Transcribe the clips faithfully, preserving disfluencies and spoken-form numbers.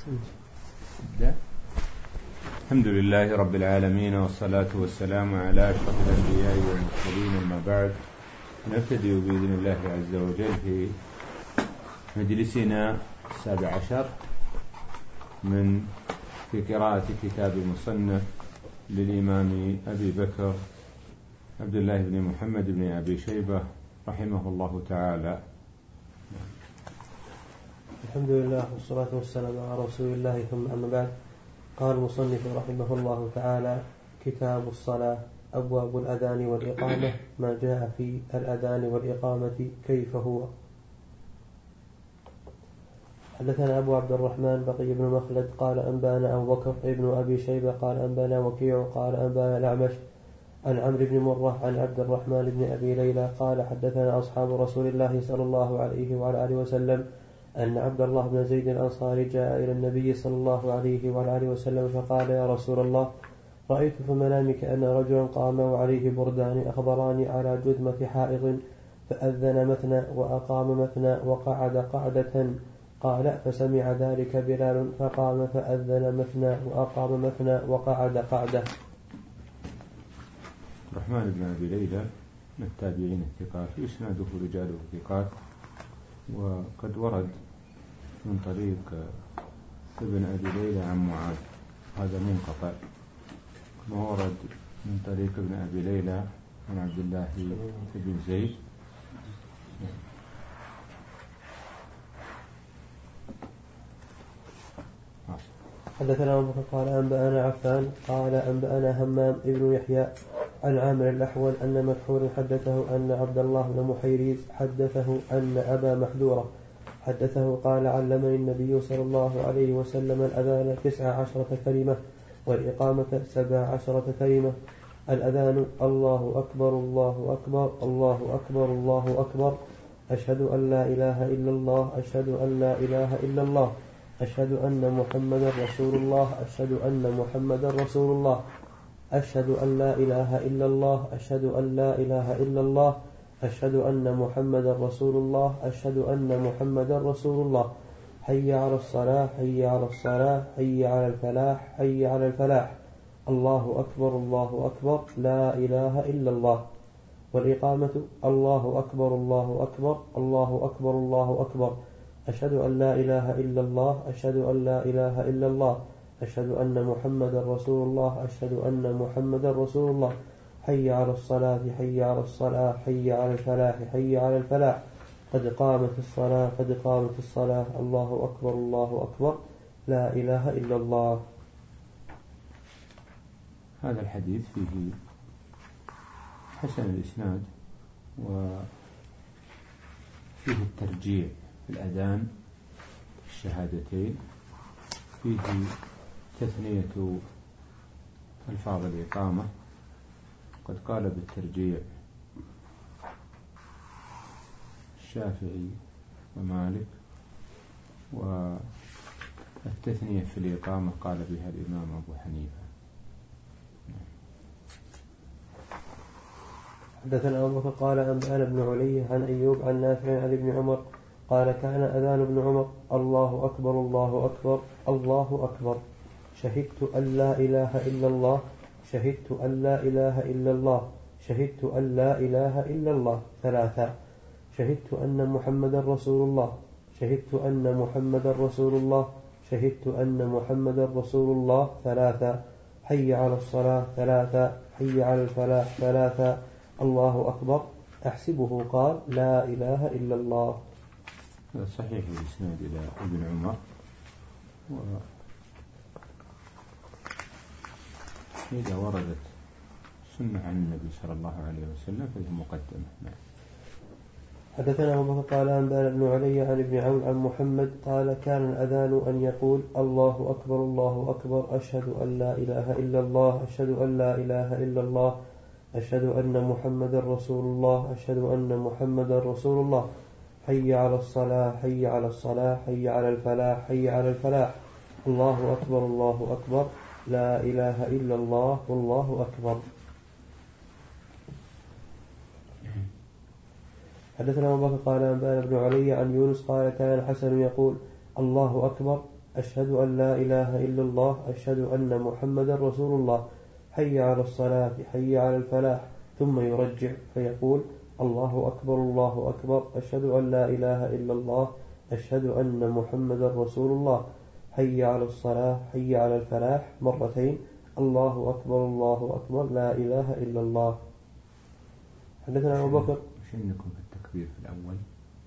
الحمد لله رب العالمين، والصلاة والسلام على أشرف الأنبياء والمرسلين، أما بعد نبتدئ بإذن الله عز وجل في مجلسنا السابع عشر من في قراءة كتاب المصنف للإمام أبي بكر عبد الله بن محمد بن أبي شيبة رحمه الله تعالى. الحمد لله والصلاة والسلام على رسول الله، ثم أما بعد. قال المصنف رحمه الله تعالى: كتاب الصلاة. أبواب الأذان والإقامة، ما جاء في الأذان والإقامة كيف هو. حدثنا أبو عبد الرحمن بقي بن مخلد قال أنبانا أبو بكر ابن أبي شيبة قال أنبانا وكيع قال أنبانا الأعمش عن عمرو بن مرة عن عبد الرحمن بن أبي ليلى قال حدثنا أصحاب رسول الله صلى الله عليه وعلى آله وسلم أن عبد الله بن زيد الأنصاري جاء إلى النبي صلى الله عليه وعلى آله وسلم فقال: يا رسول الله، رأيت في منامي كأن رجلا قام وعليه بردان أخضران على جذمة حائض، فأذن مثنى وأقام مثنى وقعد قعدة. قال: فسمع ذلك بلال فقام فأذن مثنى وأقام مثنى وقعد قعدة. الرحمن بن أبي ليلى من التابعين الثقات، إسناده رجاله الثقات، وقد ورد من طريق ابن أبي ليلى عن معاذ، هذا منقطع، ما ورد من طريق ابن أبي ليلى عن عبد الله بن زيد. حدثنا أبو بكر قال أنبأنا عفان قال أنبأنا همام ابن يحيى عن عامر الأحول أن مكحول حدثه أن عبد الله بن محيريز حدثه أن أبا محذورة حدثه قال: علمني النبي صلى الله عليه وسلم الأذان تسع عشرة كلمة والإقامة سبع عشرة كلمة. الأذان: الله أكبر الله أكبر الله أكبر الله أكبر، أشهد أن لا إله إلا الله أشهد أن لا إله إلا الله، أشهد أن محمدا رسول الله أشهد أن محمدا رسول الله، أشهد أن لا إله إلا الله أشهد أن لا إله إلا الله، أشهد أن محمدا رسول الله أشهد أن محمدا رسول الله، حي على الصلاة حي على الصلاة حي على الفلاح حي على الفلاح، الله أكبر الله أكبر لا إله إلا الله. والإقامة: الله أكبر الله أكبر الله أكبر الله أكبر، أشهد أن لا إله إلا الله أشهد أن لا إله إلا الله، أشهد أن محمدا رسول الله أشهد أن محمدا رسول الله، حي على الصلاة حي على الصلاة حي على الفلاح حي على الفلاح، قد قامت الصلاة قد قامت الصلاة، الله أكبر الله أكبر لا إله إلا الله. هذا الحديث فيه حسن الإسناد، وفيه الترجيع في الأذان الشهادتين، فيه تثنية ألفاظ الإقامة، قد قال بالترجيع الشافعي ومالك، والتثنية في الإقامة قال بها الإمام أبو حنيفة. حدثنا أبو بكر قال أنبأنا ابن علي عن أيوب عن نافع عن ابن عمر قال: كان أذان ابن عمر: الله أكبر الله أكبر الله أكبر، شهدت أن لا إله إلا الله شهدت أن لا إله إلا الله شهدت أن لا إله إلا الله ثلاثا، شهدت أن محمدا رسول الله شهدت أن محمدا رسول الله شهدت أن محمدا رسول الله ثلاثا، حي على الصلاة ثلاثا، حي على الفلاح ثلاثا، الله أكبر. أحسبه قال: لا إله إلا الله. صحيح الإسناد إلى ابن عمر، وإذا وردت سنة عن النبي صلى الله عليه وسلم فهي مقدمة. حدثنا أبو بكر قال أنبأنا ابن علي عن ابن عون عن محمد قال: كان الأذان أن يقول: الله أكبر الله أكبر، أشهد أن لا إله إلا الله أشهد أن لا إله إلا الله، أشهد أن محمدا رسول الله أشهد أن محمدا رسول الله، حي على الصلاة حي على الصلاة حي على الفلاح حي على الفلاح، الله أكبر الله أكبر لا إله إلا الله والله أكبر. حدثنا أبو بكر قال أنبأنا ابن علي عن يونس قال: كان الحسن يقول: الله أكبر أشهد أن لا إله إلا الله أشهد أن محمدا رسول الله حي على الصلاة حي على الفلاح ثم يرجع فيقول الله أكبر الله أكبر أشهد أن لا إله إلا الله أشهد أن محمدا رسول الله حي على الصلاة حي على الفلاح مرتين الله أكبر الله أكبر لا إله إلا الله. حدثنا أبو بكر. وش عندكم في التكبير في الأول؟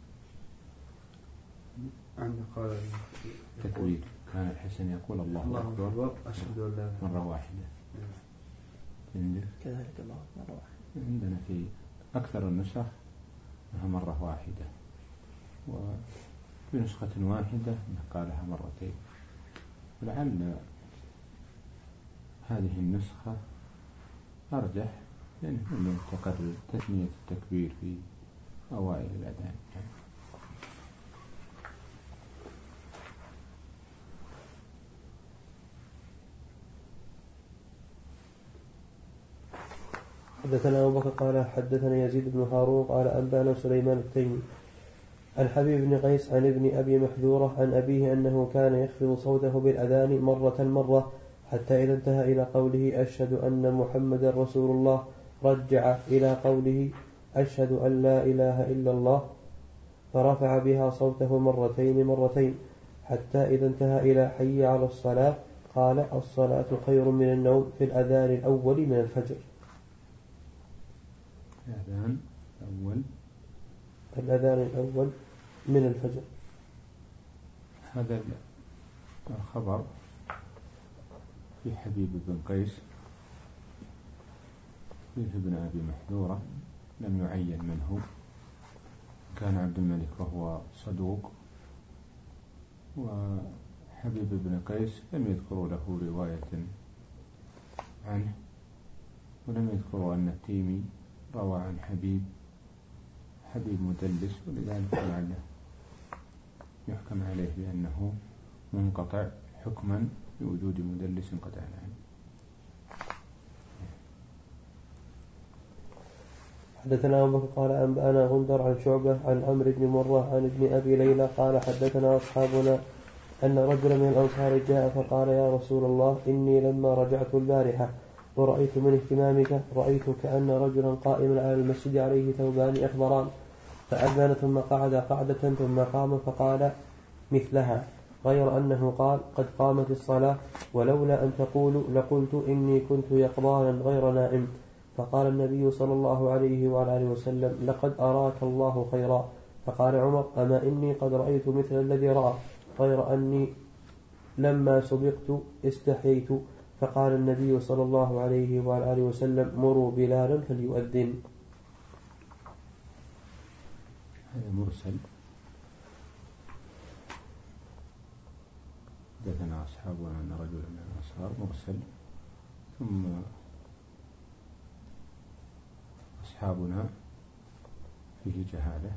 عندنا قال التكبير كان الحسن يقول الله, الله أكبر, أكبر أشهد أن لا مرة واحدة. عندك كذلك الله مرة واحدة. عندنا في أكثر النسخ أنها مرة واحدة، وفي نسخة واحدة قالها مرتين، ولعل هذه النسخة أرجح لأنه تقرر تثنية التكبير في أوائل الأذان. حدثنا أبو بكر قال حدثنا يزيد بن هارون قال أنبأنا سليمان التيمي عن حبيب بن قيس عن ابن أبي محذورة عن أبيه أنه كان يخفض صوته بالأذان مرة مرة حتى إذا انتهى إلى قوله أشهد أن محمدا رسول الله رجع إلى قوله أشهد أن لا إله إلا الله فرفع بها صوته مرتين مرتين حتى إذا انتهى إلى حي على الصلاة قال الصلاة خير من النوم في الأذان الأول من الفجر. الأذان الأول الأذان الأول من الفجر. هذا الخبر في حبيب بن قيس فيه ابن أبي محذورة لم يعين منه، كان عبد الملك وهو صدوق، وحبيب بن قيس لم يذكروا له رواية عنه، ولم يذكروا أن التيمي روى عن حبيب حبيب مدلس، ولذلك لعله يحكم عليه بأنه منقطع حكما بوجود مدلس قد عنه. حدثنا أبو بكر قال أنبأنا غندر عن شعبة عن عمرو بن مرة عن ابن أبي ليلى قال حدثنا أصحابنا أن رجلا من الأنصار جاء فقال يا رسول الله إني لما رجعت البارحة ورأيت من اهتمامك رأيت كأن رجلا قائما على المسجد عليه ثوبان أخضران فأذن ثم قعد قعدة ثم قام فقال مثلها غير أنه قال قد قامت الصلاة ولولا أن تقولوا لقلت إني كنت يقظانا غير نائم. فقال النبي صلى الله عليه وعلى آله وسلم لقد أراك الله خيرا. فقال عمر أما إني قد رأيت مثل الذي رأى غير أني لما سبقت استحييت. فقال النبي صلى الله عليه وعلى آله وسلم مروا بلالا فليؤذن. هذا مرسل. حدثنا أصحابنا أن رجلا من الأنصار مرسل، ثم أصحابنا فيه جهالة.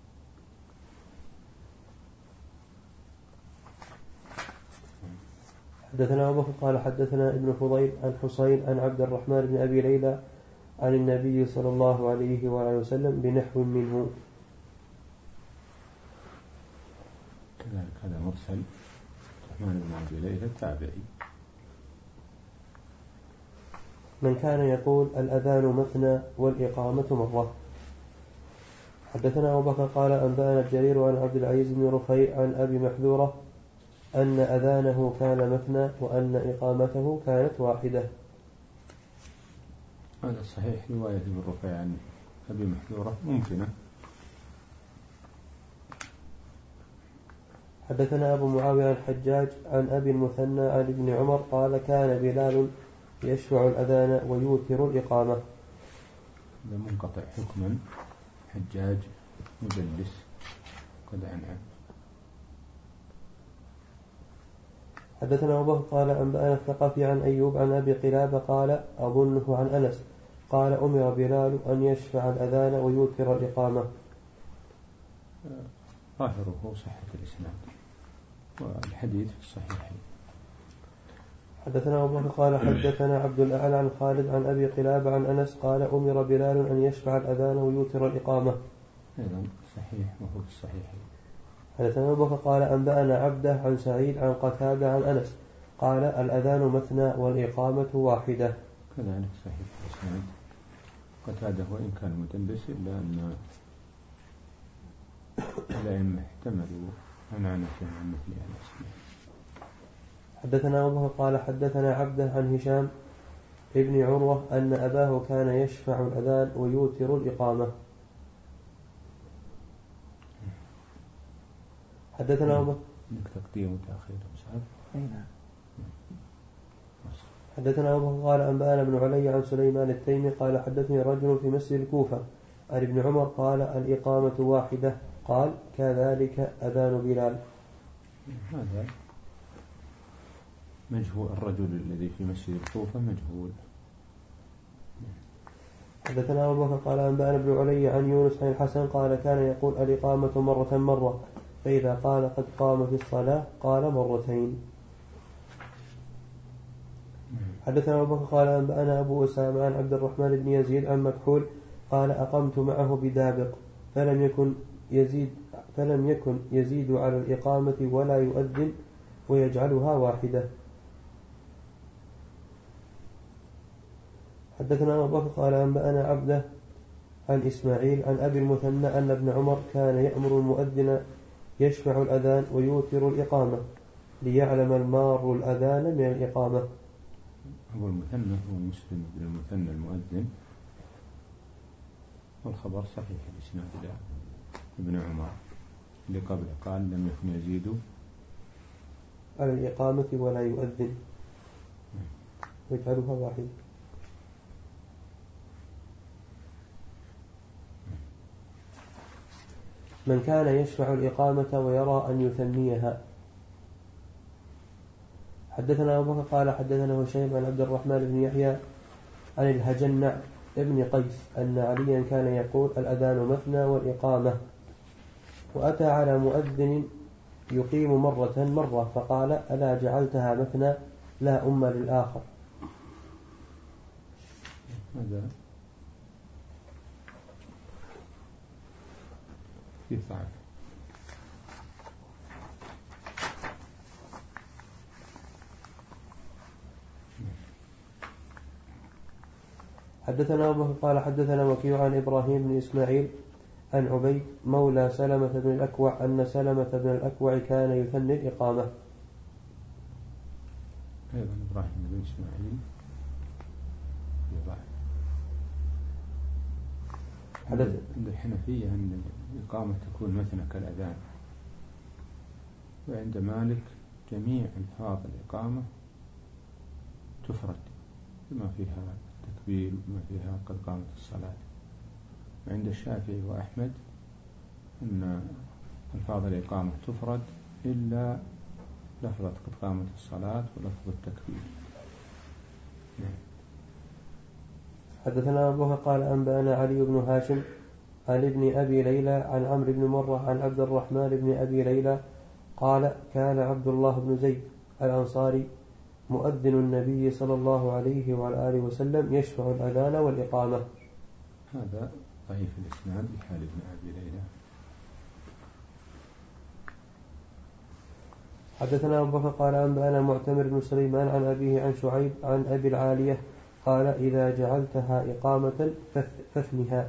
حدثنا أبو بكر قال حدثنا ابن فضيل عن حسين عن عبد الرحمن بن أبي ليلى عن النبي صلى الله عليه وآله وسلم بنحو منه. كذلك هذا مرسل الرحمن بن أبي ليلى التابعي. من كان يقول الأذان مثنى والإقامة مرة. حدثنا أبو بكر قال أنبأنا جرير عن عبد العزيز بن رفيع عن أبي محذورة أن أذانه كان مثنى وأن إقامته كانت واحدة. هذا الصحيح رواية ابن رفيع عن أبي محذورة ممكنة. حدثنا أبو معاوية الحجاج عن أبي المثنى عن ابن عمر قال كان بلال يشفع الأذان ويوتر الإقامة. هذا منقطع حكما، حجاج مدلس قد عنه. حدثنا أبو بكر قال أنبأنا الثقفي عن أيوب عن أبي قلابة قال أظنه عن أنس قال أمر بلال أن يشفع الأذان ويوتر الإقامة. ظاهره صحة الإسناد والحديث في الصحيحين. حدثنا أبو بكر قال حدثنا عبد الأعلى عن خالد عن أبي قلابة عن أنس قال أمر بلال أن يشفع الأذان ويوتر الإقامة. أيضا صحيح وهو في الصحيحين. حدثنا أبو بكر قال أنبأنا عبده عن سعيد عن قتادة عن أنس قال الأذان مثنى والإقامة واحدة. كذلك صحيح الإسناد. قتادة وإن كان مدلس إلا أن الأئمة احتملوا عنعنته عن مثل أنس. حدثنا أبو بكر قال حدثنا عبده عن هشام ابن عروة أن أباه كان يشفع الأذان ويوتر الإقامة. حدثنا أبو بكر تقديم وتأخير صحيح. نعم. حدثنا أبو بكر قال أنبأنا ابن علي عن سليمان التيمي قال حدثني رجل في مسجد الكوفة عن ابن عمر قال الإقامة واحدة قال كذلك أذان بلال. هذا مجهول، الرجل الذي في مسجد الكوفة مجهول. حدثنا أبو بكر قال أنبأنا ابن علي عن يونس عن الحسن قال كان يقول الإقامة مرة مرة فإذا قال قد قامت الصلاة قال مرتين. حدثنا أبو بكر قال أنبأنا أبو أسامة عن عبد الرحمن بن يزيد عن مكحول قال أقمت معه بدابق فلم يكن يزيد فلم يكن يزيد على الإقامة ولا يؤذن ويجعلها واحدة. حدثنا أبو بكر قال أنبأنا عبده عن إسماعيل عن أبي المثنى أن ابن عمر كان يأمر المؤذن يشفع الأذان ويوتر الإقامة ليعلم المار الأذان من الإقامة. أبو المثنى هو مسلم بن المثنى المؤذن، والخبر صحيح الإسناد إلى ابن عمر اللي قبله قال لم يكن يزيد على الإقامة ولا يؤذن ويجعلها واحدة. من كان يشفع الإقامة ويرى أن يثنيها. حدثنا أبو بكر قال حدثنا هشيم عن عبد الرحمن بن يحيى عن الهجنع ابن قيس أن عليا كان يقول الأذان مثنى والإقامة، وأتى على مؤذن يقيم مرة مرة فقال ألا جعلتها مثنى لا أم للآخر. هذا في ضعف. حدثنا أبو بكر قال حدثنا وكيع عن إبراهيم بن إسماعيل عن عبيد مولى سلمة بن الأكوع أن سلمة بن الأكوع كان يثني الإقامة. أيضا إبراهيم بن إسماعيل يضعف. عند الحنفية أن الإقامة تكون مثنى كالأذان، وعند مالك جميع ألفاظ الإقامة تفرد بما فيها التكبير وما فيها قد قامت الصلاة. وعند الشافعي وأحمد أن ألفاظ الإقامة تفرد إلا لفظة قد قامت الصلاة ولفظ التكبير. حدثنا أبو بكر قال أنبأنا علي بن هاشم عن ابن أبي ليلى عن عمرو بن مرة عن عبد الرحمن بن أبي ليلى قال كان عبد الله بن زيد الأنصاري مؤذن النبي صلى الله عليه وعلى آله وسلم يشفع الأذان والإقامة. هذا ضعيف الإسناد بحال ابن أبي ليلى. حدثنا أبو بكر قال أنبأنا معتمر بن سليمان عن أبيه عن شعيب عن أبي العالية قال إذا جعلتها إقامة فاثنها.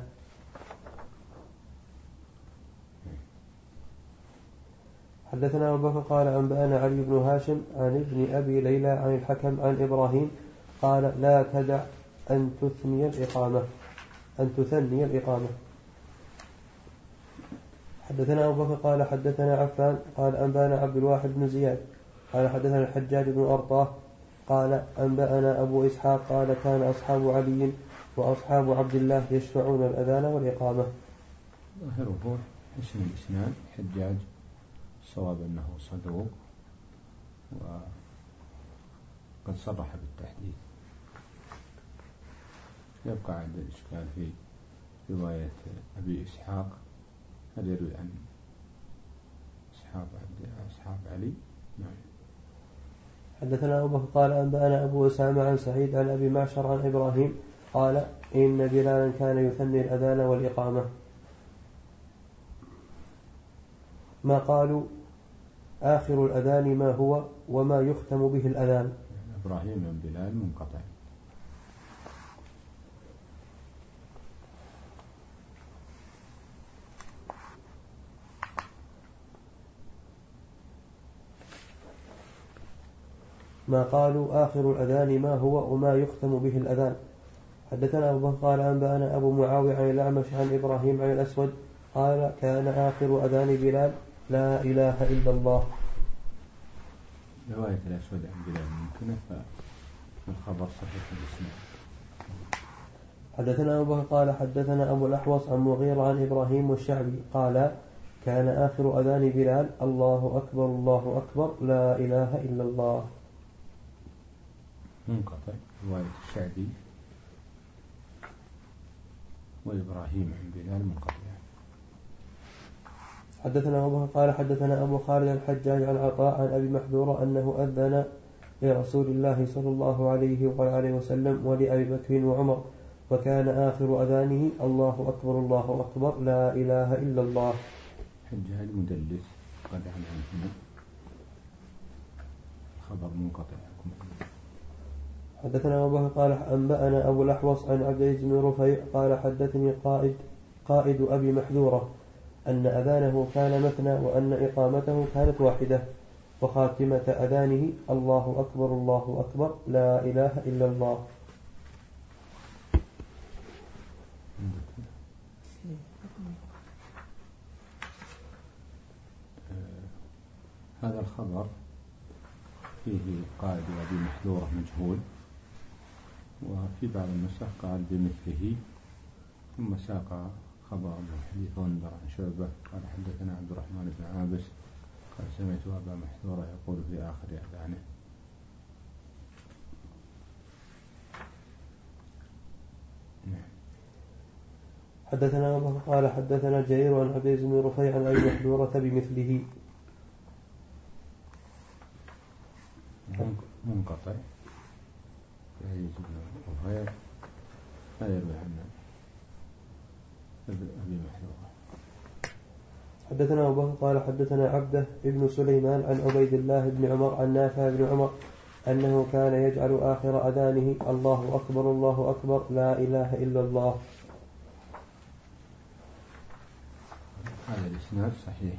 حدثنا أبو بكر قال أنبأنا علي بن هاشم عن ابن أبي ليلى عن الحكم عن إبراهيم قال لا تدع أن تثني الإقامة أن تثني الإقامة. حدثنا أبو بكر قال حدثنا عفان قال أنبأنا عبد الواحد بن زياد قال حدثنا الحجاج بن أرطاه قال أنبأنا أبو إسحاق قال كان أصحاب علي وأصحاب عبد الله يشفعون الأذان والإقامة. ظاهره حسن الإسناد. حجاج الصواب أنه صدوق وقد صرح بالتحديث. يبقى عند الإشكال في رواية أبي إسحاق، هل يروي عن أصحاب أصحاب علي؟ نعم. حدثنا أبو بكر قال أنبأنا أبو أسامة عن سعيد عن أبي معشر عن إبراهيم قال إن بلالا كان يثني الأذان والإقامة. ما قالوا آخر الأذان ما هو وما يختم به الأذان. إبراهيم بن بلال منقطع. ما قالوا آخر الأذان ما هو وما يختم به الأذان. حدثنا أبو بكر قال أنبأنا أبو معاوية عن الأعمش عن إبراهيم عن الأسود قال كان آخر أذان بلال لا إله إلا الله. رواية الأسود عن بلال ممكنة فالخبر صحيح الإسناد. حدثنا أبو بكر قال حدثنا أبو الأحوص عن مغيرة عن إبراهيم والشعبي قال كان آخر أذان بلال الله أكبر الله أكبر لا إله إلا الله. منقطع رواية الشعبي وإبراهيم عن بلال منقطع. حدثنا أبو بكر قال حدثنا أبو خالد الحجاج عن عطاء عن أبي محذورة أنه أذن لرسول الله صلى الله عليه وعلى وسلم ولأبي بكر وعمر وكان آخر أذانه الله أكبر الله أكبر لا إله إلا الله. حجاج مدلس قد عن عنه خبر منقطع. حدثنا أبو بكر قال أنبأنا أبو الأحوص عن عبد العزيز بن رفيع قال حدثني قائد قائد أبي محذورة أن أذانه كان مثنى وأن إقامته كانت واحدة وخاتمة أذانه الله أكبر الله أكبر لا إله إلا الله. هذا الخبر فيه قائد أبي محذورة مجهول، وفي بعض النسخ قال بمثله، ثم ساق خبر من حديث غندر عن شعبة قال حدثنا عبد الرحمن بن عابس قال سمعت أبا محذورة يقول في آخر أذانه. حدثنا أبو بكر قال حدثنا جرير عن عبد العزيز بن رفيع عن أبي محذورة بمثله. منقطع يعيز بن رفيع لا يروي عن أبي محذورة. حدثنا أبو بكر قال حدثنا عبده ابن سليمان عن عبيد الله بن عمر عن نافع بن عمر أنه كان يجعل آخر أذانه الله أكبر الله أكبر لا إله إلا الله. هذا الإسناد صحيح.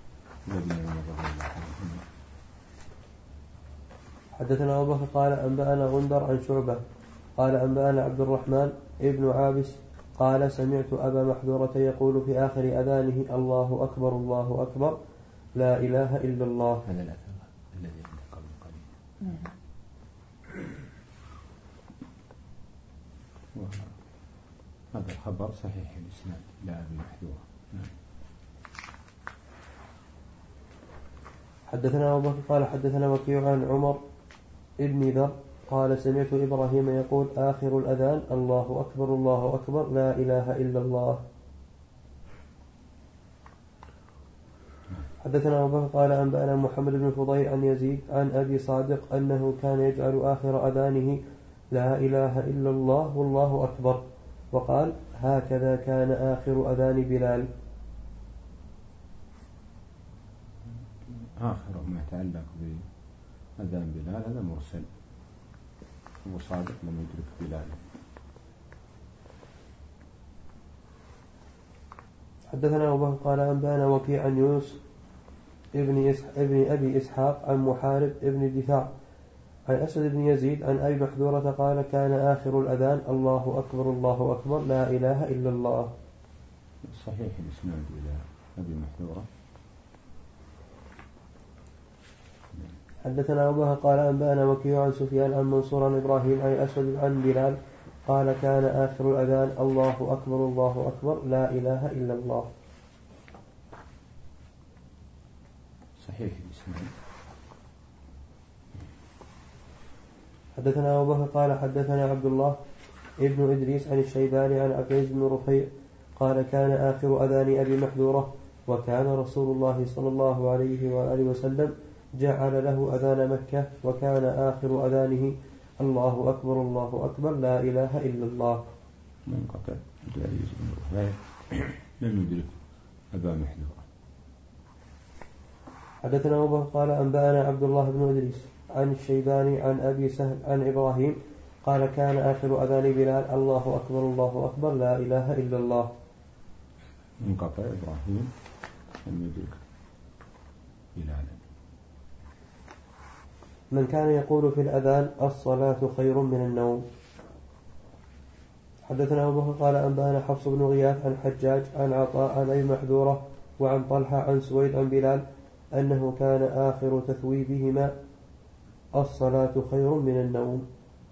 حدثنا أبو بكر قال أنبأنا غندر عن شعبة قال أنبأنا عبد الرحمن ابن عابس قال سمعت أبا محذورة يقول في آخر أذانه الله أكبر الله أكبر لا إله إلا الله. هذا الأثر الذي قبل قليل. هذا الخبر صحيح الإسناد لا أبي محذورة. حدثنا أبو بكر قال حدثنا وكيع عن عمر ابن ذر قال سمعت إبراهيم يقول آخر الأذان الله أكبر الله أكبر لا إله إلا الله. حدثنا أبو بكر قال أنبأنا محمد بن فضيل عن يزيد عن أبي صادق أنه كان يجعل آخر أذانه لا إله إلا الله والله أكبر وقال هكذا كان آخر أذان بلال. آخر ما يتعلق بأذان بلال هذا مرسل، أبو صادق لم يدرك بلال. حدثنا أبو بكر قال أنبأنا وكيع عن يونس ابن, ابن أبي إسحاق عن محارب ابن دفاع عن أسد بن يزيد عن أبي محذورة قال كان آخر الأذان الله أكبر الله أكبر لا إله إلا الله. صحيح الإسناد إلى أبي محذورة. حدثنا أبو بكر قال أنبأنا وكيع عن سفيان عن منصور عن إبراهيم عن أسود عن بلال قال كان آخر الأذان الله أكبر الله أكبر لا إله إلا الله. صحيح الإسناد. حدثنا أبو بكر قال حدثنا عبد الله ابن إدريس عن الشيباني عن عبد العزيز بن رفيع قال كان آخر أذان أبي محذورة وكان رسول الله صلى الله عليه وآله وسلم جعل له أذان مكة وكان آخر أذانه الله أكبر الله أكبر لا إله إلا الله. منقطع عبد العزيز بن رفيع لم يدرك أبا محذورة. حدثنا أبو بكر قال أنبأنا عبد الله بن إدريس عن الشيباني عن أبي سهل عن إبراهيم قال كان آخر أذان بلال الله أكبر الله أكبر لا إله إلا الله. انقطع إبراهيم لم يدرك بلالا. من كان يقول في الأذان الصلاة خير من النوم. حدثنا أبو بكر قال أنبأنا حفص بن غياث عن حجاج عن عطاء عن أبي محذورة وعن طلحة عن سويد عن بلال أنه كان آخر تثويبهما الصلاة خير من النوم.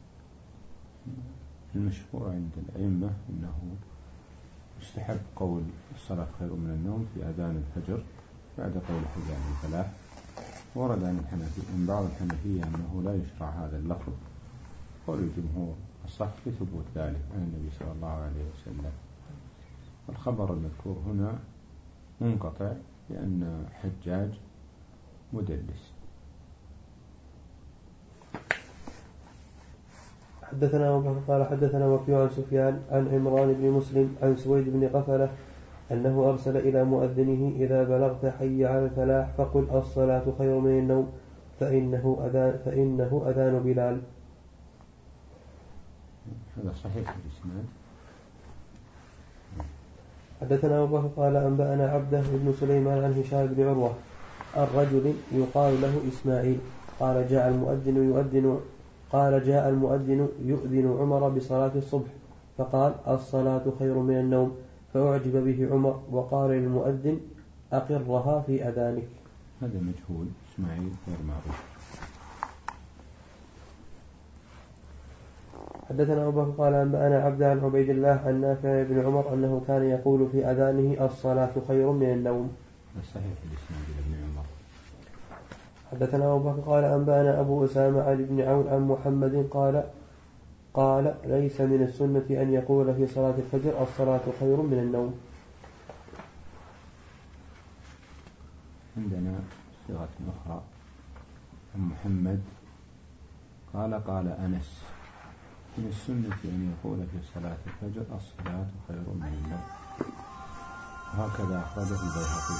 المشهور عند الأئمة أنه يستحب قول الصلاة خير من النوم في أذان الفجر بعد قول حي على الفلاح. ورد عن الحنفية من بعض الحنفية أنه لا يشرع هذا اللفظ، قول الجمهور الصح في ثبوت ذلك عن النبي صلى الله عليه وسلم. الخبر المذكور هنا منقطع لأن حجاج مدلس. حدثنا أبو بكر قال حدثنا وكيع عن سفيان عن عمران بن مسلم عن سويد بن قفلة أنه أرسل إلى مؤذنه إذا بلغت حي على الفلاح فقل الصلاة خير من النوم فإنه أذان, فإنه أذان بلال. هذا صحيح الإسناد. حدثنا أبو بكر قال أنبأنا عبده بن سليمان عن هشام بن عروة الرجل يقال له إسماعيل قال جاء المؤذن يؤذن قال جاء المؤذن يؤذن عمر بصلاة الصبح فقال الصلاة خير من النوم فأعجب به عمر وقال للمؤذن أقرها في أذانك. هذا مجهول إسماعيل غير معروف. حدثنا أبو بكر قال أنبأنا عبد عن عبيد الله عن نافع بن عمر أنه كان يقول في أذانه الصلاة خير من النوم. صحيح الإسناد ابن عمر. حدثنا أبو بكر قال أنبأنا أبو أسامة عن بن عون عن محمد قال قال ليس من السنة أن يقول في صلاة الفجر الصلاة خير من النوم. عندنا صيغة أخرى عن محمد قال قال أنس من السنة أن يقول في صلاة الفجر الصلاة خير من النوم. وهكذا أخرجه البيهقي.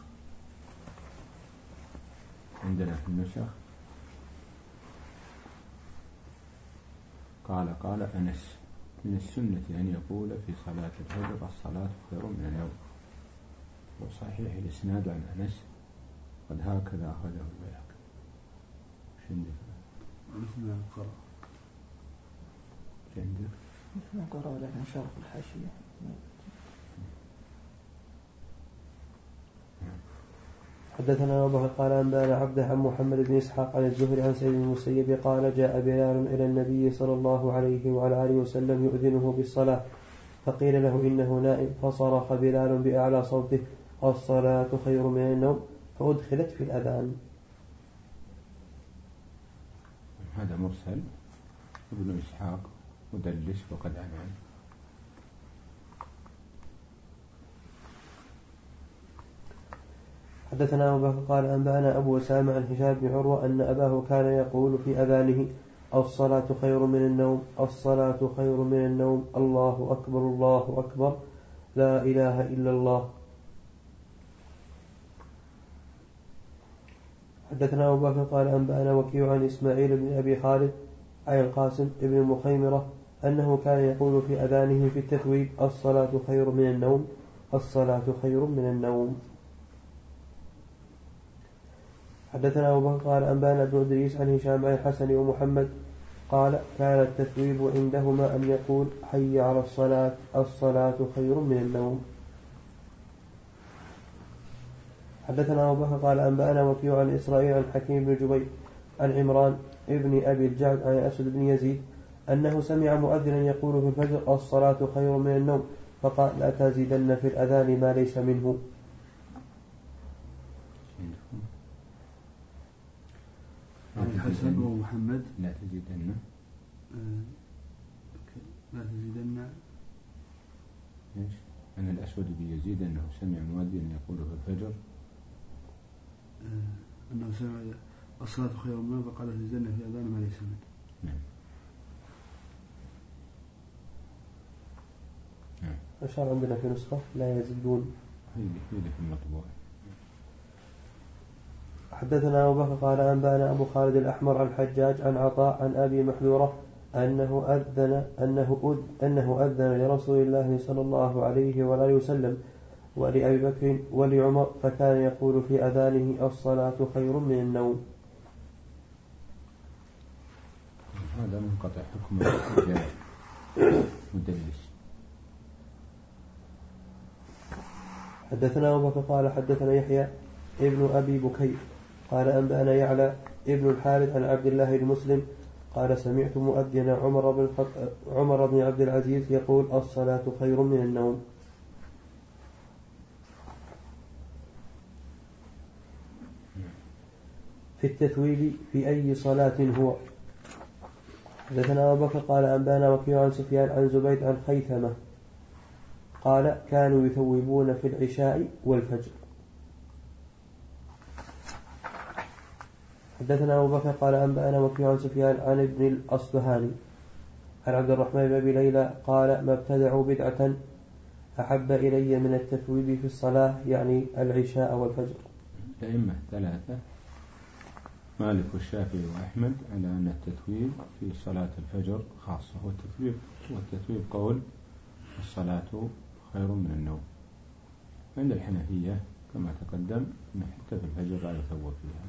عندنا في النسخ قال قال أنس من السنة أن يقول في صلاة الفجر الصلاة خير من النوم. وصحيح الإسناد عن أنس قد هكذا أخرجه البيهقي. وش عندك؟ مثل القراء. وش عندك؟ مثل القراء لكن شرح الحاشية. حدثنا أبو بكر قال أنبأنا عبده عن محمد بن إسحاق عن الزهري عن سيد المسيب قال جاء بلال إلى النبي صلى الله عليه وعلى آله وسلم يؤذنه بالصلاة فقيل له إنه نائم فصرخ بلال بأعلى صوته الصلاة خير من النوم فأدخلت في الأذان. هذا مرسل ابن إسحاق مدلس وقد عن. حدثنا أبو بكر قال أنبأنا أبو أسامة عن هشام بن عروة أن أباه كان يقول في أذانه الصلاة خير من النوم الصلاة خير من النوم الله أكبر الله أكبر لا إله إلا الله. حدثنا أبو بكر قال أنبأنا وكيع عن إسماعيل بن أبي خالد عن القاسم بن مخيمرة أنه كان يقول في أذانه في التثويب الصلاة خير من النوم الصلاة خير من النوم. حدثنا أبو بكر قال أنبأنا ابن إدريس عن هشام عن الحسن ومحمد قال كان التثويب عندهما أن يقول حي على الصلاة الصلاة خير من النوم. حدثنا أبو بكر قال أنبأنا وكيع عن إسرائيل عن حكيم بن جبير عن عمران ابن أبي الجعد عن أسد بن يزيد أنه سمع مؤذنا يقول في الفجر الصلاة خير من النوم فقال لا تزيدن في الأذان ما ليس منه. الحسن ومحمد لا تزيدن لا تزيدن ليش؟ أن الأسود بن يزيد أنه سمع مؤذن يقول في الفجر أنه سمع الصلاة خير من النوم فقال لا تزيدن في الأذان ما ليس منه. نعم. نعم. أشار عندنا في نسخة لا يزيدون. هي في المطبوع. حدثنا أبو بكر قال أنبأنا أبو خالد الأحمر عن حجاج عن عطاء عن أبي محذورة أنه أذن أنه أذ أنه أذن لرسول الله صلى الله عليه وآله وسلم ولأبي بكر ولعمر فكان يقول في أذانه الصلاة خير من النوم. هذا منقطع حكم الحجاج مدلس. حدثنا أبو بكر قال حدثنا يحيى ابن أبي بكير قال أنبأنا يعلى ابن الحارث عن عبد الله بن مسلم قال سمعت مؤذن عمر بن عمر بن عبد العزيز يقول الصلاة خير من النوم. في التثويب في أي صلاة هو. حدثنا أبو بكر قال أنبأنا وكيع عن سفيان عن زبيد عن خيثمة قال كانوا يثوبون في العشاء والفجر. حدثنا أبو بكر قال أنبأنا وكيع عن سفيان عن ابن الأصبهاني عن عبد الرحمن بن أبي ليلى قال ما ابتدعوا بدعة أحب إلي من التثويب في الصلاة يعني العشاء والفجر. الأئمة ثلاثة مالك والشافعي وأحمد على أن التثويب في صلاة الفجر خاصة، والتثويب والتثويب قول الصلاة خير من النوم. عند الحنفية كما تقدم أن حتى في الفجر لا يثوب فيها.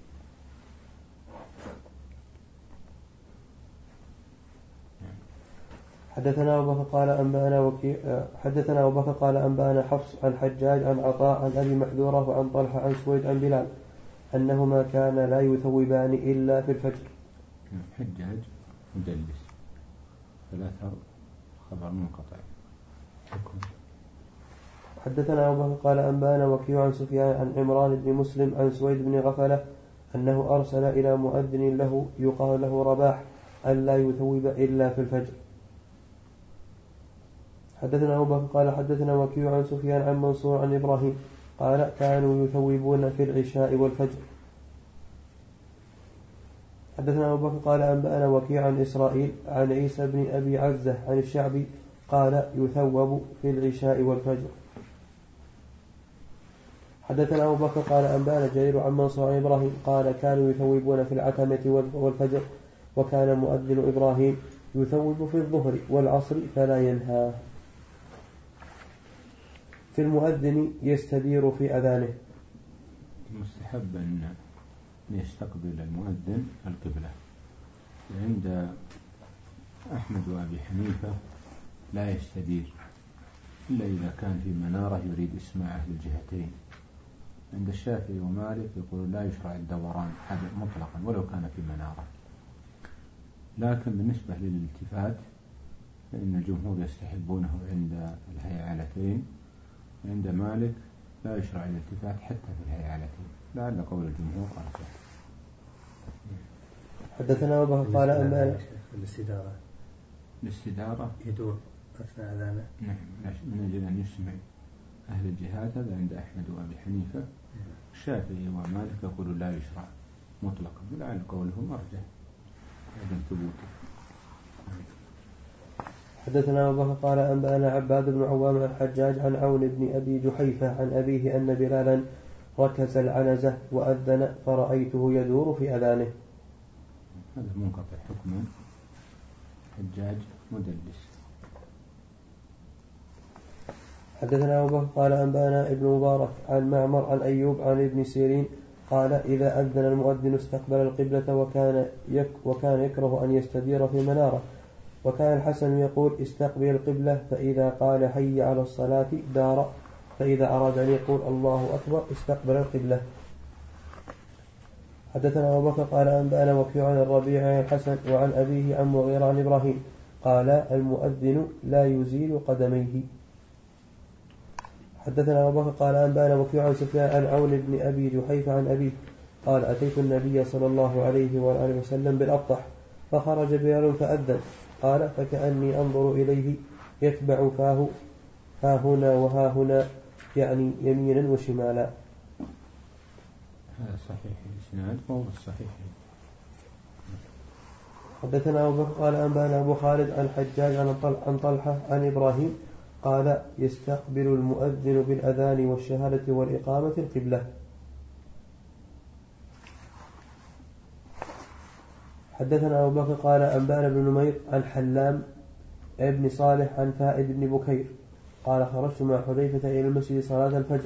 حدثنا أبو بكر قال أنبأنا وكيع حدثنا أبو بكر قال أنبأنا حفص عن حجاج عن عطاء عن أبي محذورة وعن طلحة عن سويد عن بلال أنهما كانا لا يثوبان إلا في الفجر. حجاج مدلس ثلاثة خبر منقطع. حدثنا أبو بكر قال أنبأنا وكيع عن سفيان عن عمران بن مسلم عن سويد بن غفلة أنه أرسل إلى مؤذن له يقال له رباح أن لا يثوب إلا في الفجر. حدثنا أبو بكر قال حدثنا وكيع عن سفيان عن منصور عن إبراهيم قال كانوا يثوبون في العشاء والفجر. حدثنا أبو بكر قال أنبأنا وكيع عن إسرائيل عن عيسى بن أبي عزة عن الشعبي قال يثوب في العشاء والفجر. حدثنا أبو بكر قال أنبأنا جرير عن منصور عن إبراهيم قال كانوا يثوبون في العتمة والفجر وكان مؤذن إبراهيم يثوب في الظهر والعصر فلا ينهى. في المؤذن يستدير في أذانه. مستحب أن يستقبل المؤذن القبلة. عند أحمد وأبي حنيفة لا يستدير إلا إذا كان في منارة يريد إسماع أهل الجهتين. عند الشافعي ومالك يقول لا يشرع الدوران هذا مطلقا ولو كان في منارة. لكن بالنسبة للالتفات فإن الجمهور يستحبونه عند الهيعلتين، عند مالك لا يشرع الالتفات حتى في الهيعلتين، لعل قول الجمهور أرجح. حدثنا أبو بكر قال أنبأنا الاستدارة الاستدارة يدور أثناء أذانه. نعم من أجل أن يسمع أهل الجهات. هذا عند أحمد وأبي حنيفة. الشافعي ومالك يقولوا لا يشرع مطلقا، لعل قولهم أرجح عدم ثبوته. حدثنا أبو بكر قال أنبأنا عباد بن عوام عن حجاج عن عون بن أبي جحيفة عن أبيه أن بلالا ركز العنزة وأذن فرأيته يدور في أذانه. هذا منقطع حكما. حجاج مدلس. حدثنا أبو بكر قال أنبأنا ابن مبارك عن معمر عن أيوب عن ابن سيرين قال إذا أذن المؤذن استقبل القبلة وكان يك وكان يكره أن يستدير في منارة، وكان الحسن يقول استقبل القبلة فإذا قال حي على الصلاة دار، فإذا أراد أن يقول الله أكبر استقبل القبلة. حدثنا أبو بكر قال أنبأنا وكيع عن الربيع عن الحسن وعن أبيه عن مغيرة عن إبراهيم قال المؤذن لا يزيل قدميه. حدثنا أبو بكر قال أنبأنا وكيع عن سفيان عن عون بن أبي جحيفة عن أبيه قال أتيت النبي صلى الله عليه وآله وسلم بالأبطح فخرج بلال فأذن قال فكأني أنظر إليه يتبع فاه ها هنا وها هنا يعني يمينا وشمالا. هذا صحيح الإسناد وهو الصحيح. حدثنا أبو بكر قال أنبأنا أبو خالد عن حجاج عن طلحة عن إبراهيم قال يستقبل المؤذن بالأذان والشهادة والإقامة القبلة. حدثنا أبو بكر قال أنبأنا بن نمير عن حلام ابن صالح عن فائد بن بكير قال خرجت مع حذيفة إلى المسجد صلاة الفجر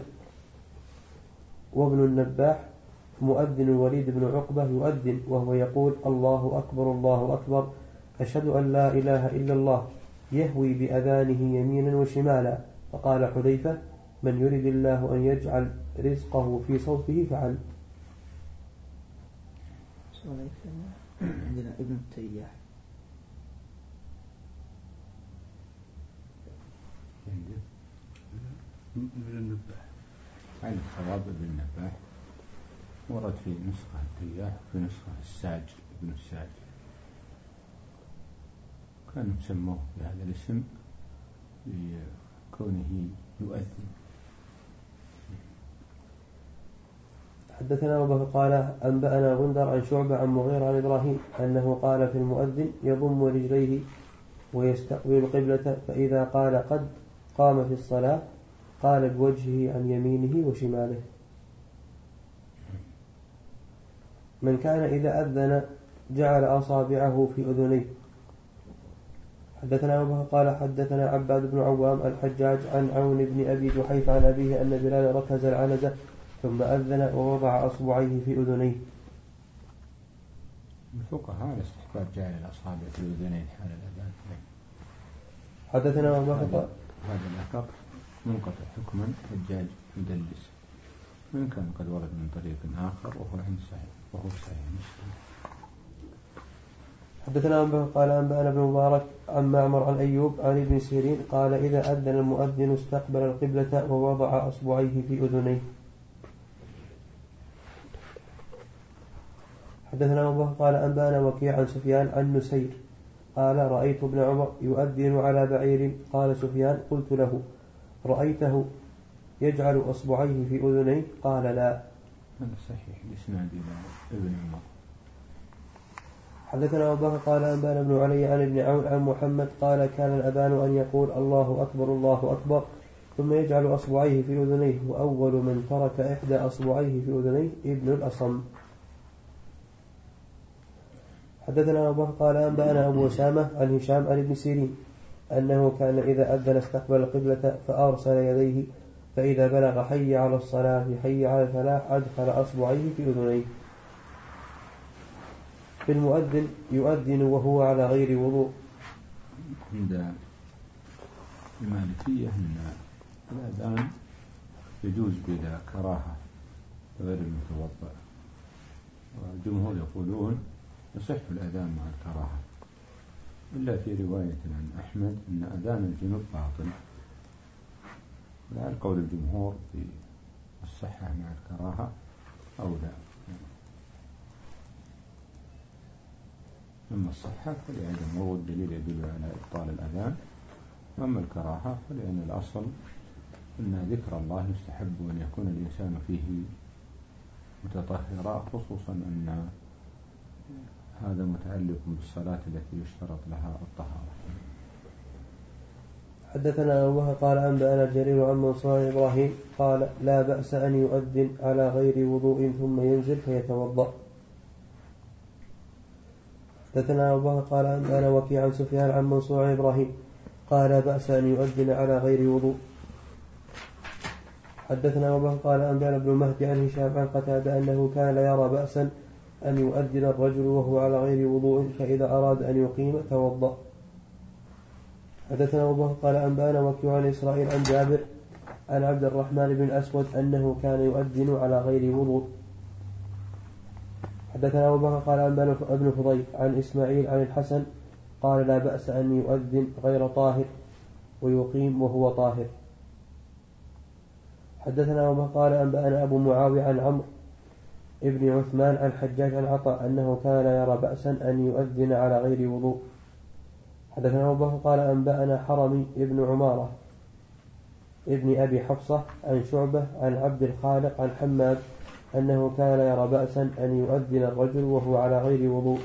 وابن النباح مؤذن الوليد بن عقبة يؤذن وهو يقول الله أكبر الله أكبر أشهد أن لا إله إلا الله يهوي بأذانه يمينا وشمالا. فقال حذيفة من يريد الله أن يجعل رزقه في صوته فعل. عندنا ابن التياح ابن النباح عن الصواب ابن النباح ورد في نسخة التياح في نسخة الساج ابن الساج كانوا سموه بهذا الاسم لكونه يؤذن. حدثنا أبو بكر قال أنبأنا غندر عن شعبة عن مغيرة عن إبراهيم أنه قال في المؤذن يضم رجليه ويستقبل القبلة فإذا قال قد قام في الصلاة قال بوجهه عن يمينه وشماله. من كان إذا أذن جعل أصابعه في أذنيه. حدثنا أبو بكر قال حدثنا عباد بن عوام الحجاج عن عون بن أبي جحيف عن أبيه أن بلال ركز العنزة ثم أذن ووضع أصبعيه في أذنيه. الفقهاء على استحباب جعل الأصابع في الأذنين حال الأذان. حدثنا أبو بكر هذا الأثر منقطع حكما حجاج مدلس وإن كان قد ورد من طريق آخر وهو عند صحيح وهو صحيح مسلم. حدثنا أبو بكر قال أنبأنا بن مبارك عن معمر عن أيوب عن ابن سيرين قال إذا أذن المؤذن استقبل القبلة ووضع أصبعيه في أذنيه. حدثنا أبو بكر قال أنبأنا وكيع عن سفيان عن نسير قال رأيت ابن عمر يؤذن على بعير. قال سفيان قلت له رأيته يجعل أصبعيه في أذنيه؟ قال لا. هذا صحيح بإسناد ابن عمر. حدثنا أبو بكر قال أنبأنا ابن علي عن ابن عون عن محمد قال كان الأذان أن يقول الله أكبر الله أكبر ثم يجعل أصبعيه في أذنيه وأول من ترك إحدى أصبعيه في أذنيه ابن الأصم. حدثنا أبو بكر قال أنبأنا أبو أسامة عن هشام عن ابن سيرين أنه كان إذا أذن استقبل القبلة فأرسل يديه فإذا بلغ حي على الصلاة حي على الفلاح أدخل أصبعيه في أذنيه. في المؤذن يؤذن وهو على غير وضوء. عند المالكية أن الأذان يجوز بلا كراهة غير المتوضأ والجمهور يقولون يصح الأذان مع الكراهة إلا في رواية عن أحمد أن أذان الجنوب باطل. لعل قول الجمهور في الصحة مع الكراهة أو لا. أما الصحة فلعدم ورود دليل يدل على إبطال الأذان أما الكراهة فلأن الأصل أن ذكر الله يستحب أن يكون الإنسان فيه متطهرا خصوصا أن هذا متعلق بالصلاة التي يشترط لها الطهارة. حدثنا أبو بكر قال أنبأنا جرير عن منصور إبراهيم قال لا بأس أن يؤذن على غير وضوء ثم ينزل فيتوضأ. حدثنا أبو بكر قال أنبأنا وكيع عن سفيان عن منصور إبراهيم قال لا بأس أن يؤذن على غير وضوء. حدثنا أبو بكر قال أنبأنا ابن مهدي عن هشام عن قتادة أنه كان لا يرى بأسا أن يؤذن الرجل وهو على غير وضوء فإذا أراد أن يقيم توضأ. حدثنا أبو بكر قال أنبأنا وكيع عن إسرائيل عن جابر عن عبد الرحمن بن أسود أنه كان يؤذن على غير وضوء. حدثنا أبو بكر قال أنبأنا ابن فضيل عن إسماعيل عن الحسن قال لا بأس أن يؤذن غير طاهر ويقيم وهو طاهر. حدثنا أبو بكر قال أنبأنا أبو معاوية عن عمرو ابن عثمان عن حجاج عن عطاء أنه كان يرى بأسا أن يؤذن على غير وضوء. حدثنا أبو بكر قال أنبأنا حرمي ابن عمارة ابن أبي حفصة عن شعبة عن عبد الخالق عن حماد أنه كان يرى بأسا أن يؤذن الرجل وهو على غير وضوء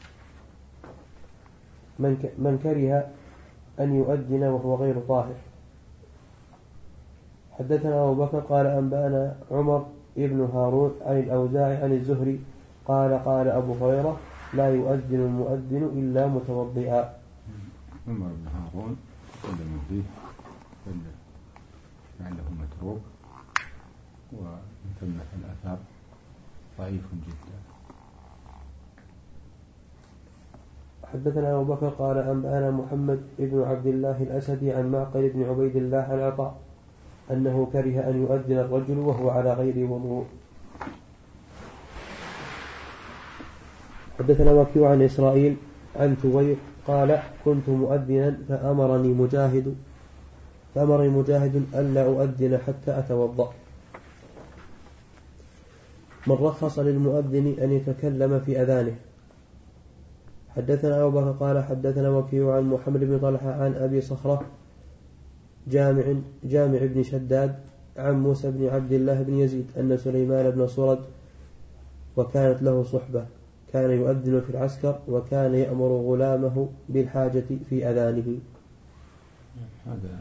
من كره أن يؤذن وهو غير طاهر. حدثنا أبو بكر قال أنبأنا عمر ابن هارون عن الأوزاعي عن الزهري قال قال أبو هريرة لا يؤذن المؤذن إلا متوضئا. عمر بن هارون تكلم فيه لعله متروك، ومن ثم الأثر ضعيف جدا. حدثنا أبو بكر قال أنبأنا محمد بن عبد الله الأسدي عن معقل بن عبيد الله عن عطاء أنه كره أن يؤذن الرجل وهو على غير وضوء. حدثنا وكيع عن إسرائيل عن ثوير قال كنت مؤذنا فأمرني مجاهد فأمرني مجاهد ألا أؤذن حتى أتوضأ. من رخص للمؤذن أن يتكلم في أذانه. حدثنا أبو بكر قال حدثنا وكيع عن محمد بن طلحة عن أبي صخرة جامع جامع بن شداد عن موسى بن عبد الله بن يزيد أن سليمان بن صرد وكانت له صحبة كان يؤذن في العسكر وكان يأمر غلامه بالحاجة في أذانه. هذا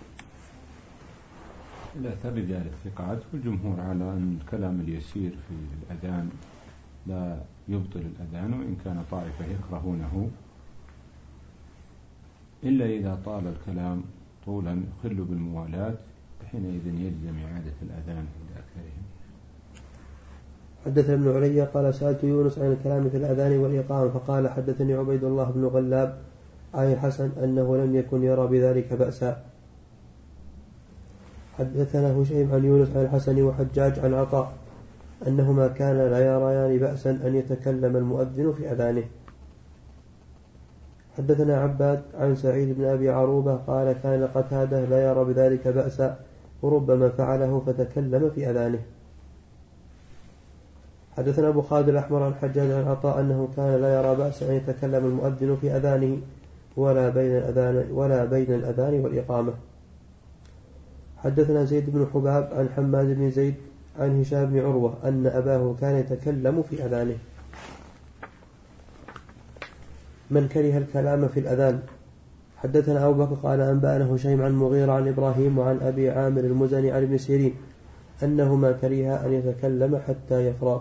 الأثر رجال الثقات، والجمهور على أن الكلام اليسير في الأذان لا يبطل الأذان، وإن كان طائفة يكرهونه إلا إذا طال الكلام طولا يخل بالموالاة، حينئذ يلزم إعادة الأذان عند أكثرهم. حدثنا ابن علي قال سألت يونس عن الكلام في الأذان والإقامة فقال حدثني عبيد الله بن غلاب عن الحسن أنه لم يكن يرى بذلك بأسا. حدثنا هشيم عن يونس عن الحسن وحجاج عن عطاء أنهما كان لا يريان بأسا أن يتكلم المؤذن في أذانه. حدثنا عباد عن سعيد بن أبي عروبة قال كان قتادة لا يرى بذلك بأسا وربما فعله فتكلم في أذانه. حدثنا أبو خالد الأحمر عن حجاج عن عطاء أنه كان لا يرى بأسا أن يتكلم المؤذن في أذانه ولا بين الأذان ولا بين الأذان والإقامة. حدثنا زيد بن حباب عن حماد بن زيد عن هشام بن عروة أن أباه كان يتكلم في أذانه. من كره الكلام في الأذان. حدثنا أبو بكر قال أنبأنا هشيم عن مغيرة عن إبراهيم وعن أبي عامر المزني عن ابن سيرين أنهما كرها أن يتكلم حتى يفرغ.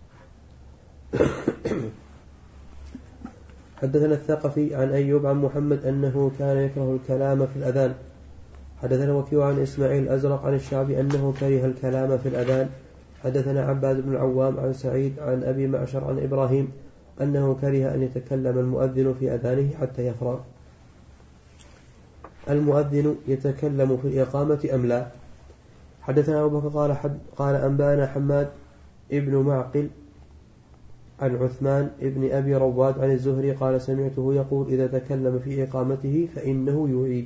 حدثنا الثقفي عن أيوب عن محمد أنه كان يكره الكلام في الأذان. حدثنا وكيع عن إسماعيل الأزرق عن الشعبي أنه كره الكلام في الأذان. حدثنا عباد بن العوام عن سعيد عن أبي معشر عن إبراهيم أنه كره أن يتكلم المؤذن في أذانه حتى يفرغ. المؤذن يتكلم في الإقامة أم لا؟ حدثنا أبو بكر قال, حد قال أنبأنا حماد ابن معقل عن عثمان ابن أبي رواد عن الزهري قال سمعته يقول إذا تكلم في إقامته فإنه يعيد.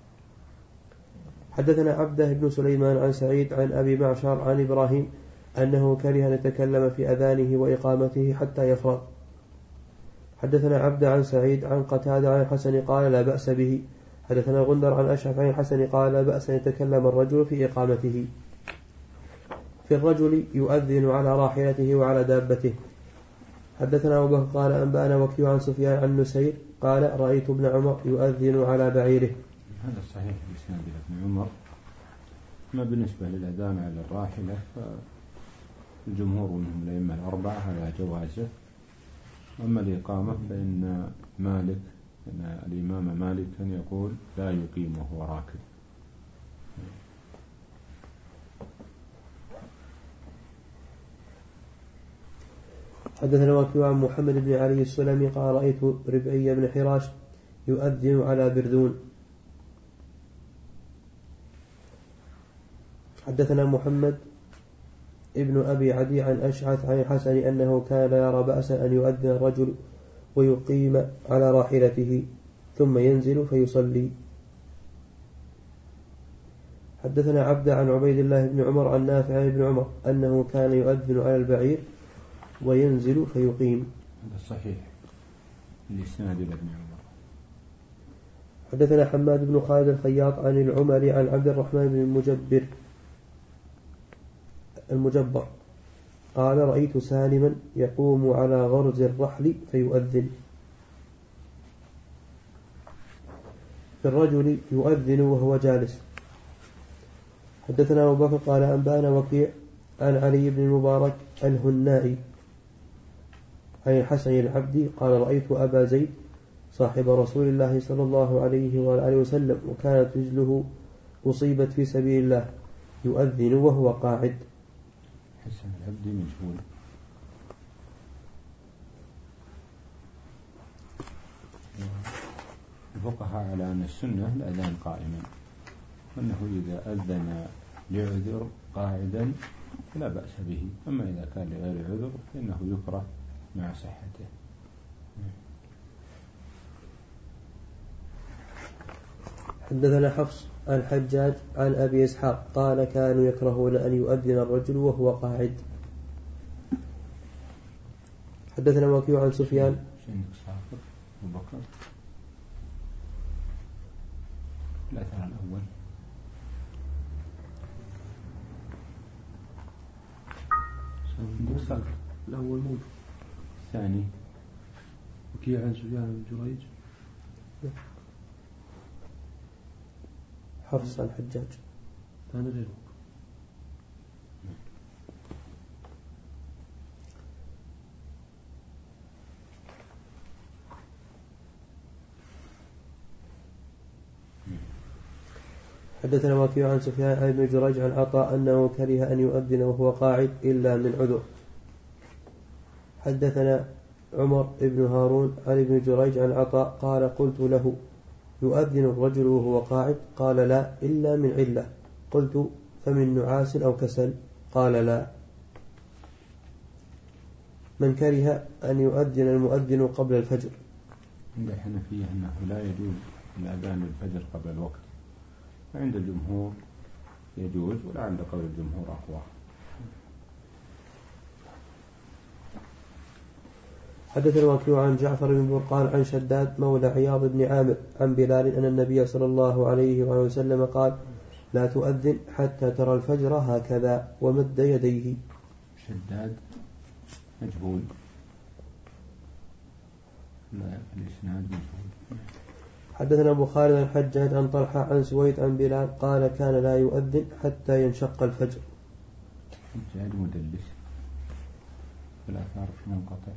حدثنا عبده بن سليمان عن سعيد عن أبي معشر عن إبراهيم أنه كره أن يتكلم في أذانه وإقامته حتى يفرغ. حدثنا عبده عن سعيد عن قتادة عن الحسن قال لا بأس به. حدثنا غندر عن أشعث عن الحسن قال لا بأس أن يتكلم الرجل في إقامته. في الرجل يؤذن على راحلته وعلى دابته. حدثنا أبو بكر قال أنبأنا وكيع عن سفيان عن نسير قال رأيت ابن عمر يؤذن على بعيره. هذا صحيح بإسناد ابن عمر. ما بالنسبة للأذان على الراحلة فالجمهور منهم الأئمة الأربعة على جوازه. أما الإقامة فإن مالك إن الإمام مالك كان يقول لا يقيم وهو راكب. حدثنا وكيع عن محمد بن علي السلمي قال رأيت ربعي بن حراش يؤذن على بردون. حدثنا محمد ابن أبي عدي عن أشعث عن الحسن أنه كان لا يرى بأسا أن يؤذن الرجل ويقيم على راحلته ثم ينزل فيصلي. حدثنا عبد عن عبيد الله بن عمر عن نافع عن ابن عمر أنه كان يؤذن على البعير وينزل فيقيم. هذا صحيح الإسناد إلى ابن عمر. حدثنا حماد بن خالد الخياط عن العمري عن عبد الرحمن بن المجبر المجبر قال رأيت سالما يقوم على غرز الرحل فيؤذن. في الرجل يؤذن وهو جالس. حدثنا أبو بكر قال أنبأنا وكيع عن علي بن المبارك الهنائي عن الحسن العبدي قال رأيت أبا زيد صاحب رسول الله صلى الله عليه وآله وسلم وكانت رجله أصيبت في سبيل الله يؤذن وهو قاعد. حسن العبدي مجهول. الفقهاء على أن السنة الأذان قائما، وأنه إذا أذن لعذر قاعدا فلا بأس به، أما إذا كان لغير عذر فإنه يكره مع صحته. حدثنا حفص عن حجاج عن أبي إسحاق قال كانوا يكرهون أن يؤذن الرجل وهو قاعد. حدثنا وكيع عن سفيان. أبو بكر الأثر الأول. الأول موجود. الثاني وكيع عن سفيان بن جريج. حفص عن حجاج. ثاني غيره. حدثنا وكيع عن سفيان عن ابن جريج عن عطاء أنه كره أن يؤذن وهو قاعد إلا من عذر. حدثنا عمر بن هارون عن ابن جريج عن عطاء قال قلت له يؤذن الرجل وهو قاعد؟ قال لا إلا من علة. قلت فمن نعاس أو كسل؟ قال لا. من كره أن يؤذن المؤذن قبل الفجر؟ عند الحنفية أنه لا يجوز الأذان للفجر قبل الوقت، عند الجمهور يجوز، ولعل قول الجمهور أقوى. حدثنا وكيع عن جعفر بن برقان عن شداد مولى عياض بن عامر عن بلال أن النبي صلى الله عليه وسلم قال لا تؤذن حتى ترى الفجر هكذا ومد يديه. شداد مجهول، لا الإسناد مجهول. حدثنا أبو خالد عن حجاج عن طلحة عن سويد عن بلال قال كان لا يؤذن حتى ينشق الفجر. حجاج مدلس، والآثار منقطع.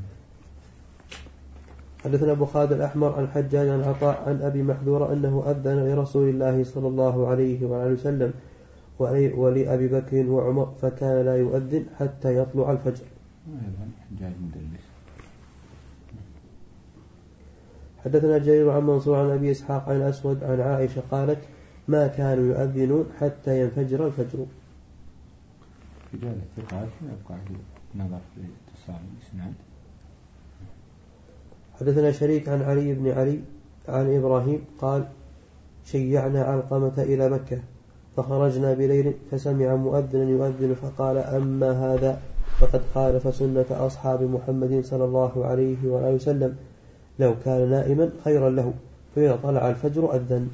حدثنا أبو خالد الأحمر عن حجاج عن عطاء عن أبي محذورة أنه أذن لرسول الله صلى الله عليه وآله وسلم ولأبي بكر وعمر فكان لا يؤذن حتى يطلع الفجر. حجاج مدلس. حدثنا جرير عن منصور عن أبي إسحاق عن الأسود عن عائشة قالت ما كانوا يؤذنون حتى ينفجر الفجر. رجال الثقات يبقى نظر في اتصال الإسناد. حدثنا شريك عن علي بن علي عن إبراهيم قال شيعنا علقمة إلى مكة فخرجنا بليل فسمع مؤذنا يؤذن فقال أما هذا فقد خالف سنة أصحاب محمد صلى الله عليه وآله وسلم لو كان نائما خيرا له فإذا طلع الفجر أذن.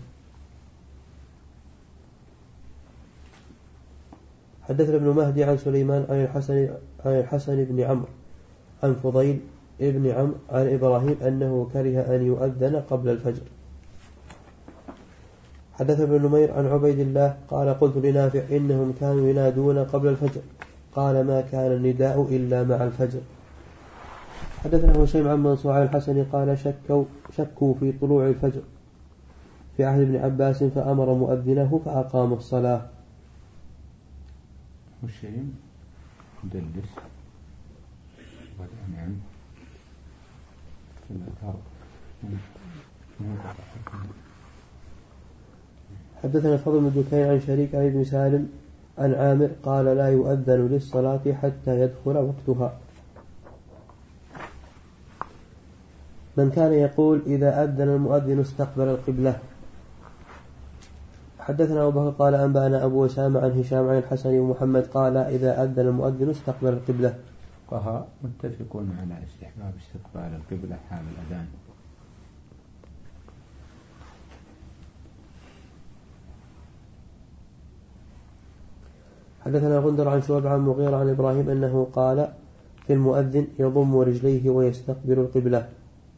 حدثنا ابن مهدي عن سليمان عن الحسن, عن الحسن بن عمرو عن فضيل ابن عمرو عن إبراهيم أنه كره أن يؤذن قبل الفجر. حدث ابن نمير عن عبيد الله قال قلت لنافع إنهم كانوا ينادون قبل الفجر قال ما كان النداء إلا مع الفجر. حدثنا هشيم عن منصور عن الحسن قال شكوا, شكوا في طلوع الفجر في عهد ابن عباس فأمر مؤذنه فأقام الصلاة. هشيم مدلس ودعني عنه في الأثار. حدثنا فضل بن دكين عن شريك عن ابن سالم عن عامر قال لا يؤذن للصلاة حتى يدخل وقتها. من كان يقول إذا أذن المؤذن استقبل القبلة. حدثنا أبو بكر قال أنبأنا أبو أسامة عن هشام عن الحسن ومحمد قال إذا أذن المؤذن استقبل القبلة. الفقهاء متفقون على استحباب استقبال القبلة حال الأذان. حدثنا غندر عن شعبة عن مغيرة عن إبراهيم أنه قال في المؤذن يضم رجليه ويستقبل القبلة.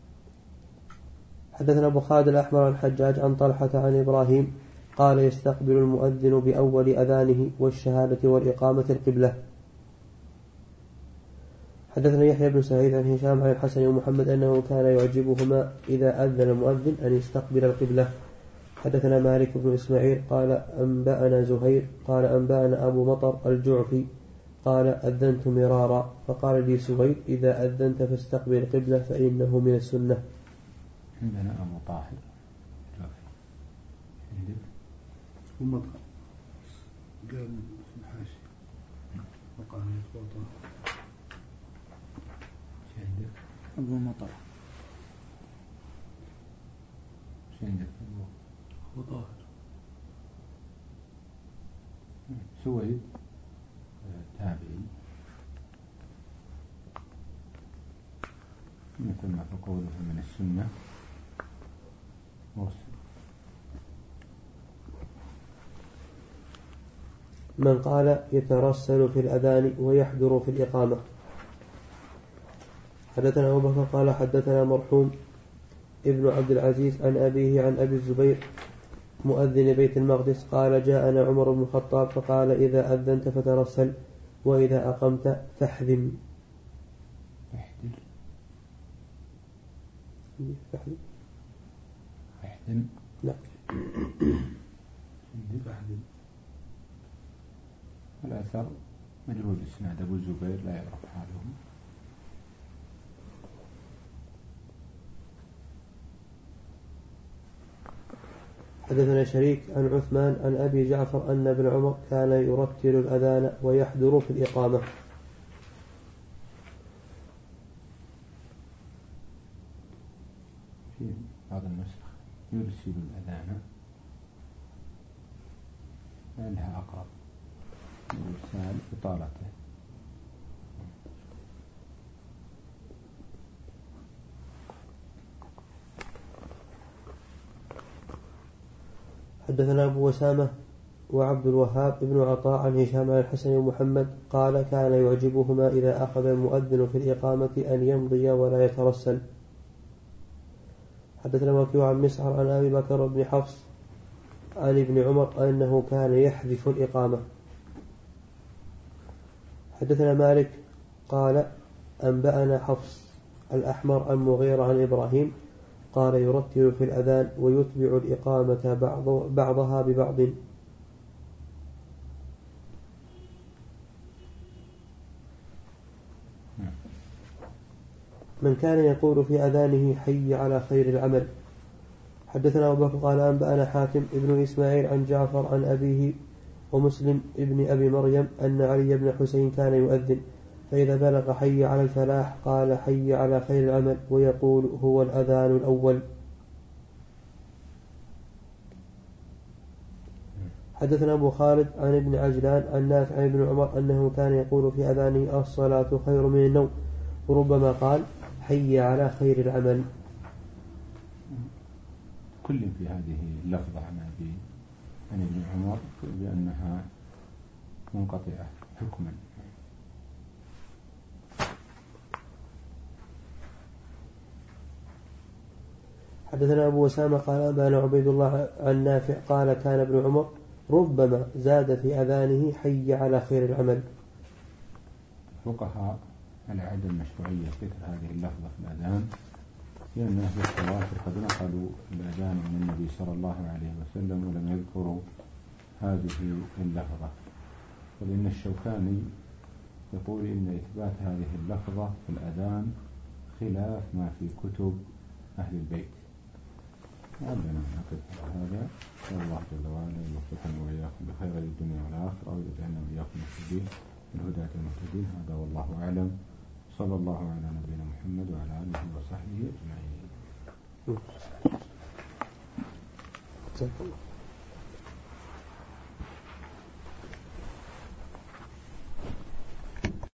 حدثنا أبو خالد الأحمر عن حجاج عن طلحة عن إبراهيم قال يستقبل المؤذن بأول أذانه والشهادة والإقامة القبلة. حدثنا يحيى بن سعيد عن هشام عن الحسن ومحمد أنه كان يعجبهما إذا أذن المؤذن أن يستقبل القبلة. حدثنا مالك بن إسماعيل قال أنبأنا زهير قال أنبأنا أبو مطر الجعفي قال أذنت مرارا فقال لي سويد إذا أذنت فاستقبل القبلة فإنه من السنة. عندنا أبو طاهر عندك ومطر قال في الحاشية وقال يتوضأ. عندك أبو مطر عندك أبو طاهر سويد تابعي مثل ما فقوله من السنة وصل. من قال يترسل في الأذان ويحضر في الإقامة. حدثنا أبو بكر قال حدثنا مرحوم ابن عبد العزيز عن أبيه عن أبي الزبير مؤذن بيت المقدس قال جاءنا عمر بن الخطاب فقال إذا أذنت فترسل وإذا أقمت فاحذم. احذر فاحذم احذم لا فاحذم. الأثر مجرور الإسناد أبو الزبير لا يعرف حاله. حدثنا شريك عن عثمان عن أبي جعفر أن ابن عمر كان يرتل الأذان ويحضر في الإقامة. في بعض النسخ يرسل الأذان لأنها أقرب الإرسال إطالته. حدثنا أبو وسامة وعبد الوهاب ابن عطاء عن هشام عن الحسن ومحمد قال كان يعجبهما إذا أخذ المؤذن في الإقامة أن يمضي ولا يترسل. حدثنا وكيع عن مسعر عن أبي بكر بن حفص عن ابن عمر أنه كان يحذف الإقامة. حدثنا مالك قال أنبأنا حفص الأحمر عن مغيرة عن إبراهيم قال يرتل في الأذان ويتبع الإقامة بعض بعضها ببعض. من كان يقول في أذانه حي على خير العمل. حدثنا أبو بكر قال أنبأنا حاتم ابن إسماعيل عن جعفر عن أبيه ومسلم ابن أبي مريم أن علي بن حسين كان يؤذن فإذا بلغ حي على الفلاح قال حي على خير العمل ويقول هو الأذان الأول. حدثنا أبو خالد عن ابن عجلان عن نافع عن ابن عمر أنه كان يقول في أذانه الصلاة خير من النوم وربما قال حي على خير العمل. كل في هذه اللفظة عن أبي عن ابن عمر بأنها منقطعة حكما. حدثنا أبو وسامة قال أنبأنا عبيد الله عن نافع قال كان ابن عمر ربما زاد في أذانه حي على خير العمل. فقهاء على عدم مشروعية ذكر هذه اللفظة في الأذان لأن أهل التواتر قد نقلوا الأذان من النبي صلى الله عليه وسلم ولم يذكروا هذه اللفظة. ولأن الشوكاني يقول إن إثبات هذه اللفظة في الأذان خلاف ما في كتب أهل البيت. لعلنا نقف على هذا والله جل وعلا يوفقنا وإياكم بخير الدنيا والآخرة ويجعلنا وإياكم مهتدين من هداة المهتدين. هذا والله أعلم. صلى الله على نبينا محمد وعلى آله وصحبه أجمعين.